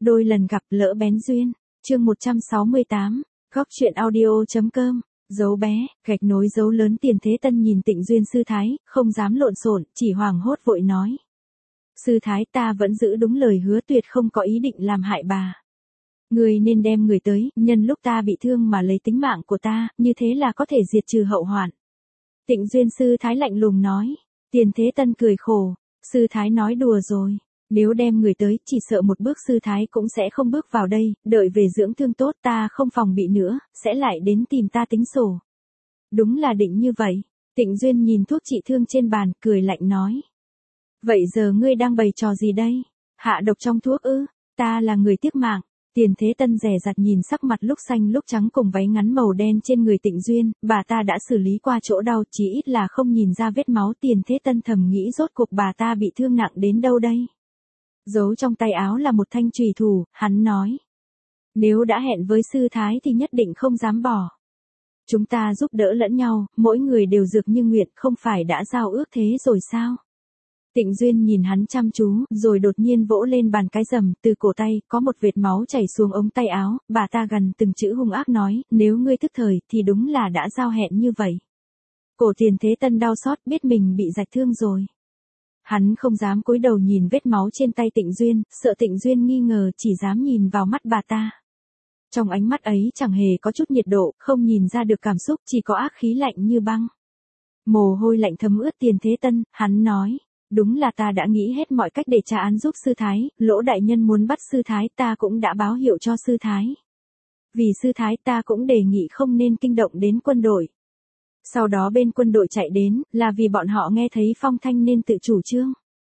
Đôi lần gặp lỡ bén duyên. Chương 168, góc truyện audio.com. Dấu bé, gạch nối dấu lớn. Tiền Thế Tân nhìn Tịnh Duyên sư thái, không dám lộn xộn, chỉ hoảng hốt vội nói: "Sư thái, ta vẫn giữ đúng lời hứa, tuyệt không có ý định làm hại bà. Người nên đem người tới, nhân lúc ta bị thương mà lấy tính mạng của ta, như thế là có thể diệt trừ hậu hoạn." Tịnh Duyên sư thái lạnh lùng nói. Tiền Thế Tân cười khổ: "Sư thái nói đùa rồi. Nếu đem người tới, chỉ sợ một bước sư thái cũng sẽ không bước vào đây, đợi về dưỡng thương tốt, ta không phòng bị nữa, sẽ lại đến tìm ta tính sổ." "Đúng là định như vậy." Tịnh Duyên nhìn thuốc trị thương trên bàn, cười lạnh nói: "Vậy giờ ngươi đang bày trò gì đây? Hạ độc trong thuốc ư? Ta là người tiếc mạng." Tiền Thế Tân dè dặt nhìn sắc mặt lúc xanh lúc trắng cùng váy ngắn màu đen trên người Tịnh Duyên, bà ta đã xử lý qua chỗ đau, chỉ ít là không nhìn ra vết máu. Tiền Thế Tân thầm nghĩ rốt cuộc bà ta bị thương nặng đến đâu đây. Giấu trong tay áo là một thanh chùy thủ, hắn nói: "Nếu đã hẹn với sư thái thì nhất định không dám bỏ. Chúng ta giúp đỡ lẫn nhau, mỗi người đều dược như nguyện, không phải đã giao ước thế rồi sao?" Tịnh Duyên nhìn hắn chăm chú, rồi đột nhiên vỗ lên bàn cái rầm, từ cổ tay, có một vệt máu chảy xuống ống tay áo, bà ta gần từng chữ hung ác nói: "Nếu ngươi thức thời, thì đúng là đã giao hẹn như vậy." Cổ Tiền Thế Tân đau xót, biết mình bị rạch thương rồi. Hắn không dám cúi đầu nhìn vết máu trên tay Tịnh Duyên, sợ Tịnh Duyên nghi ngờ, chỉ dám nhìn vào mắt bà ta. Trong ánh mắt ấy chẳng hề có chút nhiệt độ, không nhìn ra được cảm xúc, chỉ có ác khí lạnh như băng. Mồ hôi lạnh thấm ướt Tiền Thế Tân, hắn nói: "Đúng là ta đã nghĩ hết mọi cách để tra án giúp sư thái, Lỗ đại nhân muốn bắt sư thái, ta cũng đã báo hiệu cho sư thái. Vì sư thái, ta cũng đề nghị không nên kinh động đến quân đội. Sau đó bên quân đội chạy đến, là vì bọn họ nghe thấy phong thanh nên tự chủ trương.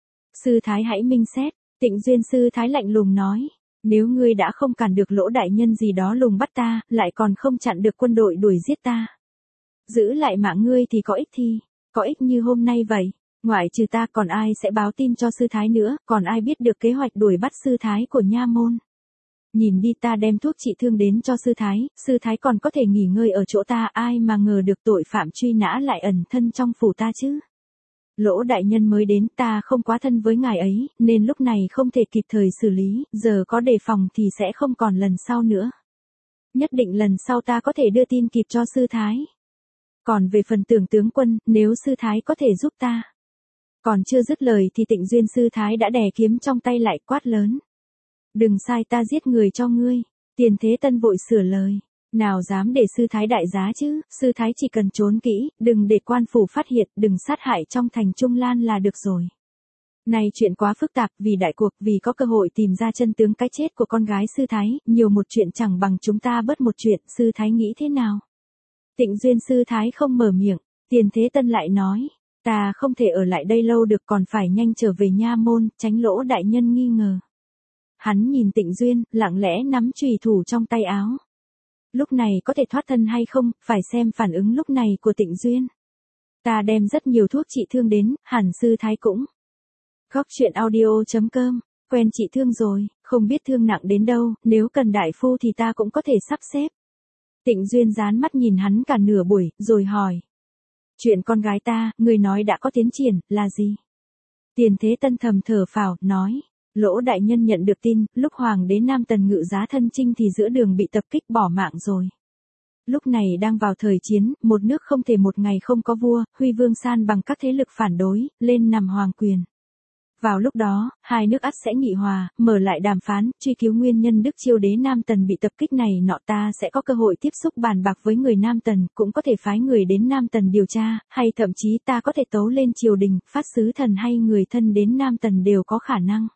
Sư thái hãy minh xét." Tịnh Duyên sư thái lạnh lùng nói: "Nếu ngươi đã không cản được Lỗ đại nhân gì đó lùng bắt ta, lại còn không chặn được quân đội đuổi giết ta, giữ lại mạng ngươi thì có ích thì, có ích như hôm nay vậy. Ngoại trừ ta còn ai sẽ báo tin cho sư thái nữa, còn ai biết được kế hoạch đuổi bắt sư thái của nha môn. Nhìn đi, ta đem thuốc trị thương đến cho sư thái còn có thể nghỉ ngơi ở chỗ ta, ai mà ngờ được tội phạm truy nã lại ẩn thân trong phủ ta chứ. Lỗ đại nhân mới đến, ta không quá thân với ngài ấy, nên lúc này không thể kịp thời xử lý, giờ có đề phòng thì sẽ không còn lần sau nữa. Nhất định lần sau ta có thể đưa tin kịp cho sư thái. Còn về phần Tưởng tướng quân, nếu sư thái có thể giúp ta." Còn chưa dứt lời thì Tịnh Duyên sư thái đã đè kiếm trong tay lại, quát lớn: "Đừng sai ta giết người cho ngươi." Tiền Thế Tân vội sửa lời: "Nào dám để sư thái đại giá chứ, sư thái chỉ cần trốn kỹ, đừng để quan phủ phát hiện, đừng sát hại trong thành Trung Lan là được rồi. Này chuyện quá phức tạp, vì đại cuộc, vì có cơ hội tìm ra chân tướng cái chết của con gái sư thái, nhiều một chuyện chẳng bằng chúng ta bớt một chuyện, sư thái nghĩ thế nào?" Tịnh Duyên sư thái không mở miệng. Tiền Thế Tân lại nói: "Ta không thể ở lại đây lâu được, còn phải nhanh trở về nha môn, tránh Lỗ đại nhân nghi ngờ." Hắn nhìn Tịnh Duyên, lặng lẽ nắm chùy thủ trong tay áo. Lúc này có thể thoát thân hay không, phải xem phản ứng lúc này của Tịnh Duyên. "Ta đem rất nhiều thuốc trị thương đến, hẳn sư thái cũng." Góc truyện audio.com. Quen trị thương rồi, không biết thương nặng đến đâu, nếu cần đại phu thì ta cũng có thể sắp xếp. Tịnh Duyên dán mắt nhìn hắn cả nửa buổi, rồi hỏi: "Chuyện con gái ta, người nói đã có tiến triển, là gì?" Tiền Thế Tân thầm thở phào, nói: "Lỗ đại nhân nhận được tin, lúc hoàng đế Nam Tần ngự giá thân chinh thì giữa đường bị tập kích bỏ mạng rồi. Lúc này đang vào thời chiến, một nước không thể một ngày không có vua, Huy Vương san bằng các thế lực phản đối, lên nằm hoàng quyền. Vào lúc đó, hai nước ắt sẽ nghị hòa, mở lại đàm phán, truy cứu nguyên nhân Đức Chiêu đế Nam Tần bị tập kích này nọ, ta sẽ có cơ hội tiếp xúc bàn bạc với người Nam Tần, cũng có thể phái người đến Nam Tần điều tra, hay thậm chí ta có thể tấu lên triều đình, phát sứ thần hay người thân đến Nam Tần đều có khả năng.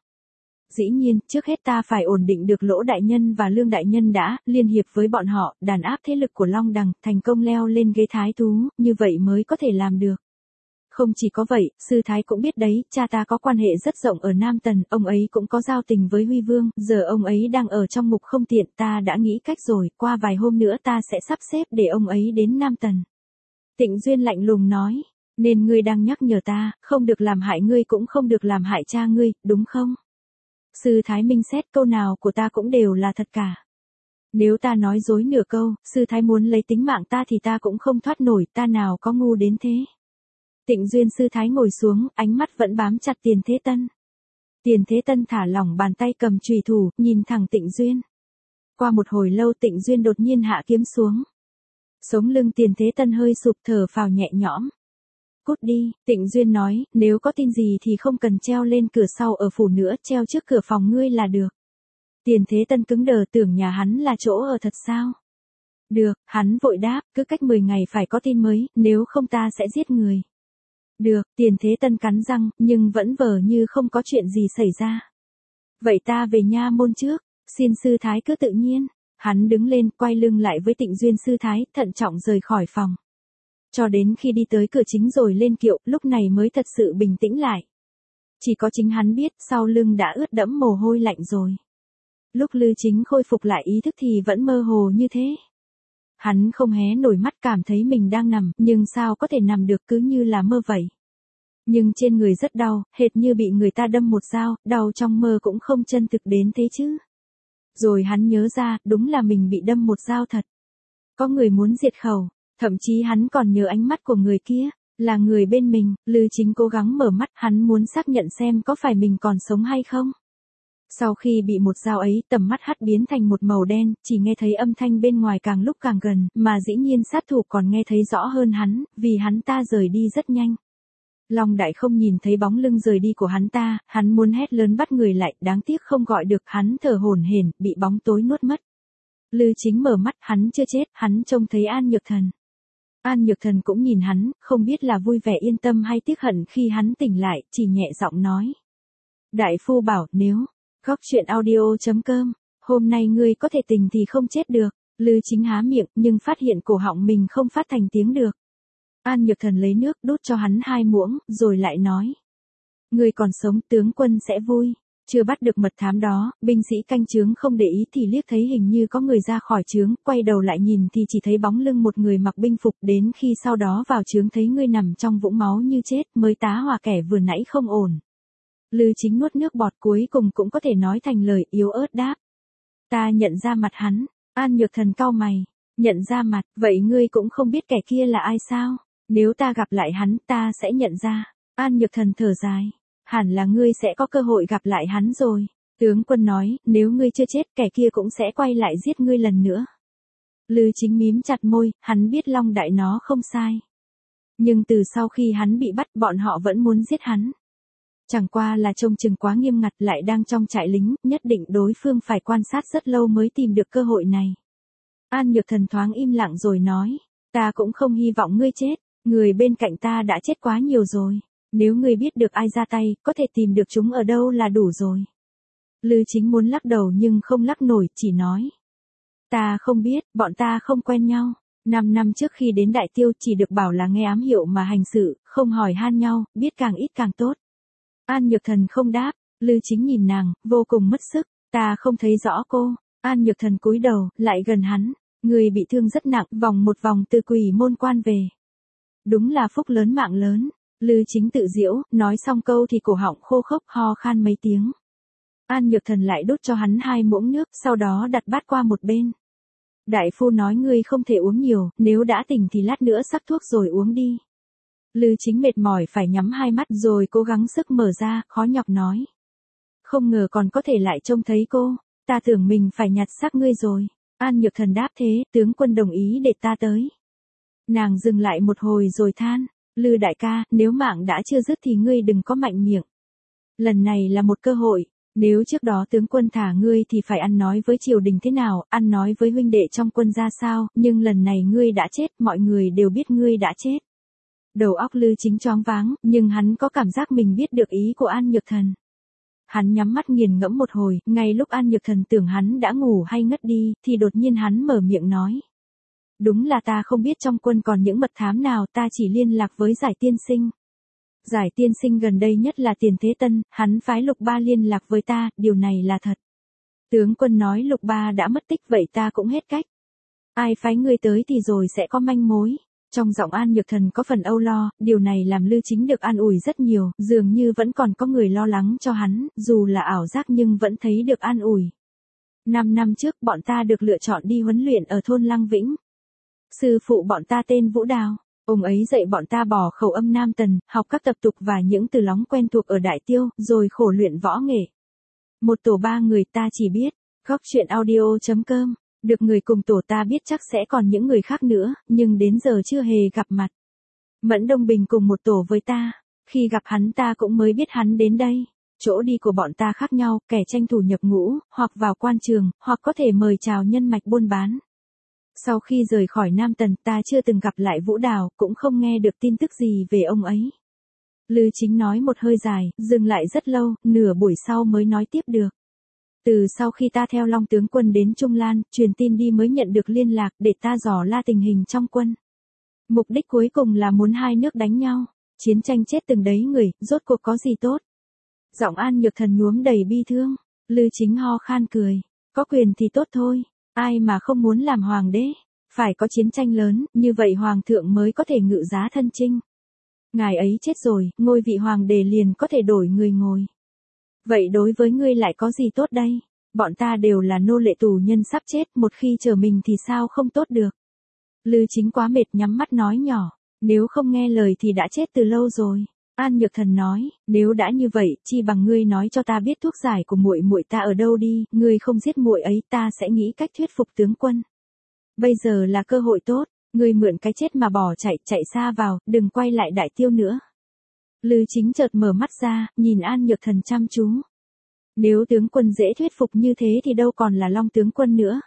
Dĩ nhiên, trước hết ta phải ổn định được Lỗ đại nhân và Lương đại nhân đã, liên hiệp với bọn họ, đàn áp thế lực của Long Đằng, thành công leo lên ghế thái thú, như vậy mới có thể làm được. Không chỉ có vậy, sư thái cũng biết đấy, cha ta có quan hệ rất rộng ở Nam Tần, ông ấy cũng có giao tình với Huy Vương, giờ ông ấy đang ở trong ngục không tiện, ta đã nghĩ cách rồi, qua vài hôm nữa ta sẽ sắp xếp để ông ấy đến Nam Tần." Tịnh Duyên lạnh lùng nói: "Nên ngươi đang nhắc nhở ta, không được làm hại ngươi cũng không được làm hại cha ngươi, đúng không? Sư thái minh xét, câu nào của ta cũng đều là thật cả. Nếu ta nói dối nửa câu, sư thái muốn lấy tính mạng ta thì ta cũng không thoát nổi, ta nào có ngu đến thế." Tịnh Duyên sư thái ngồi xuống, ánh mắt vẫn bám chặt Tiền Thế Tân. Tiền Thế Tân thả lỏng bàn tay cầm chùy thủ, nhìn thẳng Tịnh Duyên. Qua một hồi lâu Tịnh Duyên đột nhiên hạ kiếm xuống. Sống lưng Tiền Thế Tân hơi sụp, thở phào nhẹ nhõm. Cút đi, Tịnh Duyên nói, nếu có tin gì thì không cần treo lên cửa sau ở phủ nữa, treo trước cửa phòng ngươi là được. Tiền Thế Tân cứng đờ, tưởng nhà hắn là chỗ ở thật sao? Được, hắn vội đáp, cứ cách 10 ngày phải có tin mới, nếu không ta sẽ giết người. Được, Tiền Thế Tân cắn răng, nhưng vẫn vờ như không có chuyện gì xảy ra. Vậy ta về nha môn trước, xin sư thái cứ tự nhiên. Hắn đứng lên, quay lưng lại với Tịnh Duyên sư thái, thận trọng rời khỏi phòng. Cho đến khi đi tới cửa chính rồi lên kiệu, lúc này mới thật sự bình tĩnh lại. Chỉ có chính hắn biết, sau lưng đã ướt đẫm mồ hôi lạnh rồi. Lúc Lư Chính khôi phục lại ý thức thì vẫn mơ hồ như thế. Hắn không hé nổi mắt, cảm thấy mình đang nằm, nhưng sao có thể nằm được, cứ như là mơ vậy. Nhưng trên người rất đau, hệt như bị người ta đâm một dao, đau trong mơ cũng không chân thực đến thế chứ. Rồi hắn nhớ ra, đúng là mình bị đâm một dao thật. Có người muốn diệt khẩu, thậm chí hắn còn nhớ ánh mắt của người kia, là người bên mình. Lư Chính cố gắng mở mắt, hắn muốn xác nhận xem có phải mình còn sống hay không. Sau khi bị một dao ấy, tầm mắt hắt biến thành một màu đen, chỉ nghe thấy âm thanh bên ngoài càng lúc càng gần, mà dĩ nhiên sát thủ còn nghe thấy rõ hơn hắn, vì hắn ta rời đi rất nhanh. Long Đại không nhìn thấy bóng lưng rời đi của hắn ta, hắn muốn hét lớn bắt người lại, đáng tiếc không gọi được, hắn thở hổn hển, bị bóng tối nuốt mất. Lư Chính mở mắt, hắn chưa chết, hắn trông thấy An Nhược Thần. An Nhược Thần cũng nhìn hắn, không biết là vui vẻ yên tâm hay tiếc hận khi hắn tỉnh lại, chỉ nhẹ giọng nói. Đại phu bảo, nếu, Góc truyện audio.com, hôm nay ngươi có thể tỉnh thì không chết được. Lư Chính há miệng, nhưng phát hiện cổ họng mình không phát thành tiếng được. An Nhược Thần lấy nước đút cho hắn 2 muỗng, rồi lại nói. Ngươi còn sống, tướng quân sẽ vui. Chưa bắt được mật thám đó, binh sĩ canh trướng không để ý thì liếc thấy hình như có người ra khỏi trướng, quay đầu lại nhìn thì chỉ thấy bóng lưng một người mặc binh phục, đến khi sau đó vào trướng thấy ngươi nằm trong vũng máu như chết, mới tá hỏa kẻ vừa nãy không ổn. Lư Chính nuốt nước bọt, cuối cùng cũng có thể nói thành lời yếu ớt đáp. Ta nhận ra mặt hắn. An Nhược Thần cau mày. Nhận ra mặt, vậy ngươi cũng không biết kẻ kia là ai sao? Nếu ta gặp lại hắn, ta sẽ nhận ra. An Nhược Thần thở dài. Hẳn là ngươi sẽ có cơ hội gặp lại hắn rồi. Tướng quân nói, nếu ngươi chưa chết, kẻ kia cũng sẽ quay lại giết ngươi lần nữa. Lư Chính mím chặt môi, hắn biết Long Đại nó không sai. Nhưng từ sau khi hắn bị bắt, bọn họ vẫn muốn giết hắn. Chẳng qua là trông chừng quá nghiêm ngặt, lại đang trong trại lính, nhất định đối phương phải quan sát rất lâu mới tìm được cơ hội này. An Nhược Thần thoáng im lặng rồi nói, ta cũng không hy vọng ngươi chết, người bên cạnh ta đã chết quá nhiều rồi. Nếu ngươi biết được ai ra tay, có thể tìm được chúng ở đâu là đủ rồi. Lư Chính muốn lắc đầu nhưng không lắc nổi, chỉ nói. Ta không biết, bọn ta không quen nhau. 5 năm trước khi đến Đại Tiêu chỉ được bảo là nghe ám hiệu mà hành sự, không hỏi han nhau, biết càng ít càng tốt. An Nhược Thần không đáp, Lư Chính nhìn nàng, vô cùng mất sức, ta không thấy rõ cô. An Nhược Thần cúi đầu, lại gần hắn, người bị thương rất nặng, vòng một vòng từ Quỷ Môn Quan về. Đúng là phúc lớn mạng lớn. Lư Chính tự giễu, nói xong câu thì cổ họng khô khốc, ho khan mấy tiếng. An Nhược Thần lại đút cho hắn 2 muỗng nước, sau đó đặt bát qua một bên. Đại phu nói ngươi không thể uống nhiều, nếu đã tỉnh thì lát nữa sắc thuốc rồi uống đi. Lư Chính mệt mỏi phải nhắm 2 mắt rồi cố gắng sức mở ra, khó nhọc nói. Không ngờ còn có thể lại trông thấy cô, ta tưởng mình phải nhặt xác ngươi rồi. An Nhược Thần đáp thế, tướng quân đồng ý để ta tới. Nàng dừng lại một hồi rồi than. Lư đại ca, nếu mạng đã chưa dứt thì ngươi đừng có mạnh miệng. Lần này là một cơ hội, nếu trước đó tướng quân thả ngươi thì phải ăn nói với triều đình thế nào, ăn nói với huynh đệ trong quân ra sao, nhưng lần này ngươi đã chết, mọi người đều biết ngươi đã chết. Đầu óc Lư Chính choáng váng, nhưng hắn có cảm giác mình biết được ý của An Nhược Thần. Hắn nhắm mắt nghiền ngẫm một hồi, ngay lúc An Nhược Thần tưởng hắn đã ngủ hay ngất đi, thì đột nhiên hắn mở miệng nói. Đúng là ta không biết trong quân còn những mật thám nào, ta chỉ liên lạc với Giải Tiên Sinh. Giải Tiên Sinh gần đây nhất là Tiền Thế Tân, hắn phái Lục Ba liên lạc với ta, điều này là thật. Tướng quân nói Lục Ba đã mất tích, vậy ta cũng hết cách. Ai phái ngươi tới thì rồi sẽ có manh mối. Trong giọng An Nhược Thần có phần âu lo, điều này làm Lư Chính được an ủi rất nhiều, dường như vẫn còn có người lo lắng cho hắn, dù là ảo giác nhưng vẫn thấy được an ủi. 5 năm trước bọn ta được lựa chọn đi huấn luyện ở thôn Lăng Vĩnh. Sư phụ bọn ta tên Vũ Đào. Ông ấy dạy bọn ta bỏ khẩu âm Nam Tần, học các tập tục và những từ lóng quen thuộc ở Đại Tiêu, rồi khổ luyện võ nghệ. Một tổ 3 người ta chỉ biết. Góc chuyện audio.com. Được người cùng tổ ta biết chắc sẽ còn những người khác nữa, nhưng đến giờ chưa hề gặp mặt. Mẫn Đông Bình cùng một tổ với ta. Khi gặp hắn ta cũng mới biết hắn đến đây. Chỗ đi của bọn ta khác nhau, kẻ tranh thủ nhập ngũ, hoặc vào quan trường, hoặc có thể mời chào nhân mạch buôn bán. Sau khi rời khỏi Nam Tần ta chưa từng gặp lại Vũ Đào, cũng không nghe được tin tức gì về ông ấy. Lư Chính nói một hơi dài, dừng lại rất lâu, nửa buổi sau mới nói tiếp được. Từ sau khi ta theo Long tướng quân đến Trung Lan, truyền tin đi mới nhận được liên lạc để ta dò la tình hình trong quân. Mục đích cuối cùng là muốn hai nước đánh nhau, chiến tranh chết từng đấy người, rốt cuộc có gì tốt. Giọng An Nhược Thần nhuốm đầy bi thương, Lư Chính ho khan cười, có quyền thì tốt thôi, ai mà không muốn làm hoàng đế, phải có chiến tranh lớn, như vậy hoàng thượng mới có thể ngự giá thân chinh. Ngài ấy chết rồi, ngôi vị hoàng đế liền có thể đổi người ngồi. Vậy đối với ngươi lại có gì tốt đây? Bọn ta đều là nô lệ tù nhân sắp chết, một khi chờ mình thì sao không tốt được. Lư Chính quá mệt nhắm mắt nói nhỏ, nếu không nghe lời thì đã chết từ lâu rồi. An Nhược Thần nói, nếu đã như vậy, chi bằng ngươi nói cho ta biết thuốc giải của muội muội ta ở đâu đi, ngươi không giết muội ấy, ta sẽ nghĩ cách thuyết phục tướng quân. Bây giờ là cơ hội tốt, ngươi mượn cái chết mà bỏ chạy, chạy xa vào, đừng quay lại Đại Tiêu nữa. Lư Chính chợt mở mắt ra, nhìn An Nhược Thần chăm chú. Nếu tướng quân dễ thuyết phục như thế thì đâu còn là Long tướng quân nữa.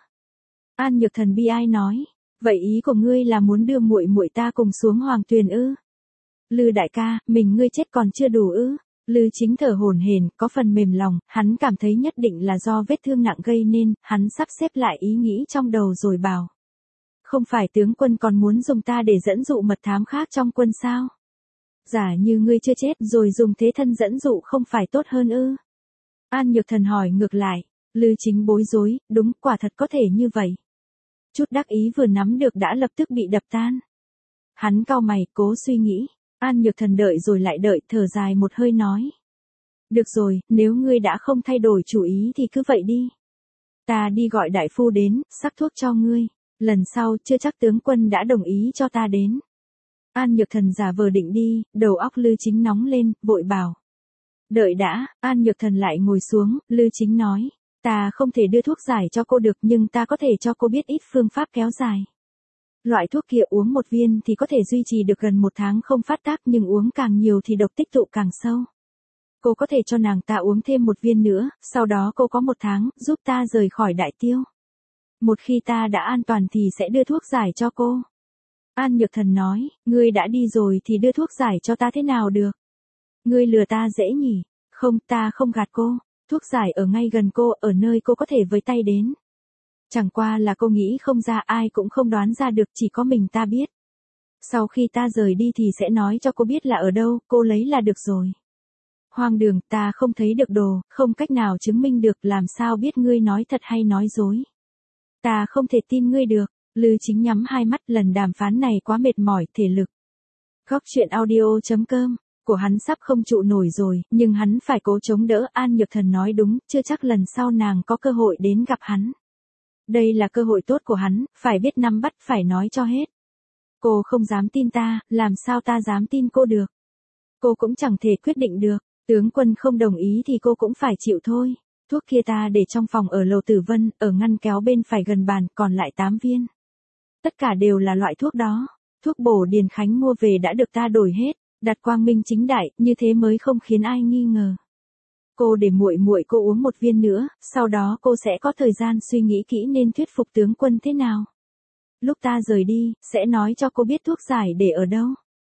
An Nhược Thần bi ai nói, vậy ý của ngươi là muốn đưa muội muội ta cùng xuống hoàng tuyền ư? Lư đại ca, mình ngươi chết còn chưa đủ ư? Lư Chính thở hổn hển, có phần mềm lòng, hắn cảm thấy nhất định là do vết thương nặng gây nên, hắn sắp xếp lại ý nghĩ trong đầu rồi bảo. Không phải tướng quân còn muốn dùng ta để dẫn dụ mật thám khác trong quân sao? Giả như ngươi chưa chết rồi dùng thế thân dẫn dụ không phải tốt hơn ư? An Nhược Thần hỏi ngược lại, Lư Chính bối rối, đúng, quả thật có thể như vậy. Chút đắc ý vừa nắm được đã lập tức bị đập tan. Hắn cau mày, cố suy nghĩ. An Nhược Thần đợi rồi lại đợi, thở dài một hơi nói. Được rồi, nếu ngươi đã không thay đổi chủ ý thì cứ vậy đi. Ta đi gọi đại phu đến, sắc thuốc cho ngươi. Lần sau, chưa chắc tướng quân đã đồng ý cho ta đến. An Nhược Thần giả vờ định đi, đầu óc Lư Chính nóng lên, vội bảo. Đợi đã, An Nhược Thần lại ngồi xuống, Lư Chính nói. Ta không thể đưa thuốc giải cho cô được nhưng ta có thể cho cô biết ít phương pháp kéo dài. Loại thuốc kia uống một viên thì có thể duy trì được gần 1 tháng không phát tác nhưng uống càng nhiều thì độc tích tụ càng sâu. Cô có thể cho nàng ta uống thêm 1 viên nữa, sau đó cô có 1 tháng, giúp ta rời khỏi Đại Tiêu. Một khi ta đã an toàn thì sẽ đưa thuốc giải cho cô. An Nhược Thần nói, ngươi đã đi rồi thì đưa thuốc giải cho ta thế nào được? Ngươi lừa ta dễ nhỉ? Không, ta không gạt cô. Thuốc giải ở ngay gần cô, ở nơi cô có thể với tay đến. Chẳng qua là cô nghĩ không ra, ai cũng không đoán ra được, chỉ có mình ta biết. Sau khi ta rời đi thì sẽ nói cho cô biết là ở đâu, cô lấy là được rồi. Hoang đường, ta không thấy được đồ, không cách nào chứng minh được, làm sao biết ngươi nói thật hay nói dối. Ta không thể tin ngươi được. Lư Chính nhắm hai mắt, lần đàm phán này quá mệt mỏi, thể lực. Góc chuyện audio.com, của hắn sắp không trụ nổi rồi, nhưng hắn phải cố chống đỡ. An Nhược Thần nói đúng, chưa chắc lần sau nàng có cơ hội đến gặp hắn. Đây là cơ hội tốt của hắn, phải biết nắm bắt, phải nói cho hết. Cô không dám tin ta, làm sao ta dám tin cô được? Cô cũng chẳng thể quyết định được, tướng quân không đồng ý thì cô cũng phải chịu thôi. Thuốc kia ta để trong phòng ở lầu Tử Vân, ở ngăn kéo bên phải gần bàn, còn lại 8 viên. Tất cả đều là loại thuốc đó. Thuốc bổ Điền Khánh mua về đã được ta đổi hết, đặt quang minh chính đại, như thế mới không khiến ai nghi ngờ. Cô để muội muội cô uống 1 viên nữa, sau đó cô sẽ có thời gian suy nghĩ kỹ nên thuyết phục tướng quân thế nào. Lúc ta rời đi, sẽ nói cho cô biết thuốc giải để ở đâu.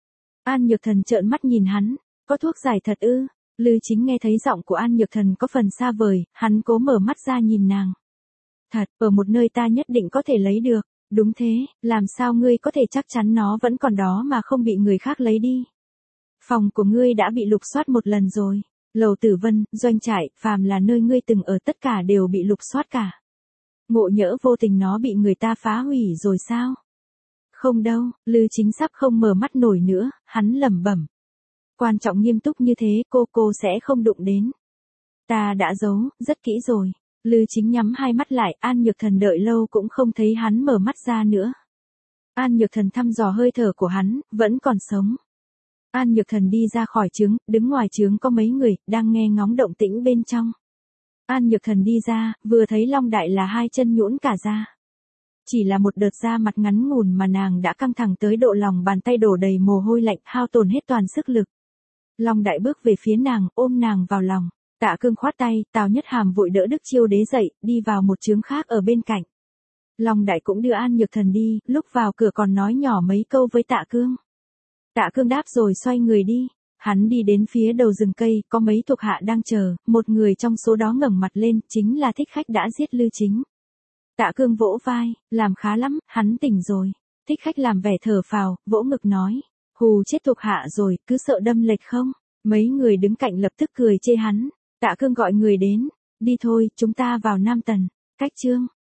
An Nhược Thần trợn mắt nhìn hắn, có thuốc giải thật ư? Lư Chính nghe thấy giọng của An Nhược Thần có phần xa vời, hắn cố mở mắt ra nhìn nàng. Thật, ở một nơi ta nhất định có thể lấy được. Đúng thế, làm sao ngươi có thể chắc chắn nó vẫn còn đó mà không bị người khác lấy đi? Phòng của ngươi đã bị lục soát 1 lần rồi. Lầu Tử Vân, doanh trại, phàm là nơi ngươi từng ở tất cả đều bị lục soát cả. Ngộ nhỡ vô tình nó bị người ta phá hủy rồi sao? Không đâu, Lư Chính sắp không mở mắt nổi nữa, hắn lẩm bẩm. Quan trọng nghiêm túc như thế, cô sẽ không đụng đến. Ta đã giấu, rất kỹ rồi. Lư Chính nhắm hai mắt lại, An Nhược Thần đợi lâu cũng không thấy hắn mở mắt ra nữa. An Nhược Thần thăm dò hơi thở của hắn, vẫn còn sống. An Nhược Thần đi ra khỏi trướng, đứng ngoài trướng có mấy người, đang nghe ngóng động tĩnh bên trong. An Nhược Thần đi ra, vừa thấy Long Đại là hai chân nhũn cả ra. Chỉ là một đợt da mặt ngắn ngủn mà nàng đã căng thẳng tới độ lòng bàn tay đổ đầy mồ hôi lạnh, hao tổn hết toàn sức lực. Long Đại bước về phía nàng, ôm nàng vào lòng. Tạ Cương khoát tay, Tào Nhất Hàm vội đỡ Đức Chiêu Đế dậy, đi vào một trướng khác ở bên cạnh. Long Đại cũng đưa An Nhược Thần đi, lúc vào cửa còn nói nhỏ mấy câu với Tạ Cương. Tạ Cương đáp rồi xoay người đi. Hắn đi đến phía đầu rừng cây, có mấy thuộc hạ đang chờ, một người trong số đó ngẩng mặt lên, chính là Thích Khách đã giết Lư Chính. Tạ Cương vỗ vai, làm khá lắm, hắn tỉnh rồi. Thích Khách làm vẻ thở phào, vỗ ngực nói, hù chết thuộc hạ rồi, cứ sợ đâm lệch không? Mấy người đứng cạnh lập tức cười chê hắn. Tạ Cương gọi người đến, đi thôi, chúng ta vào Nam Tần. Cách chương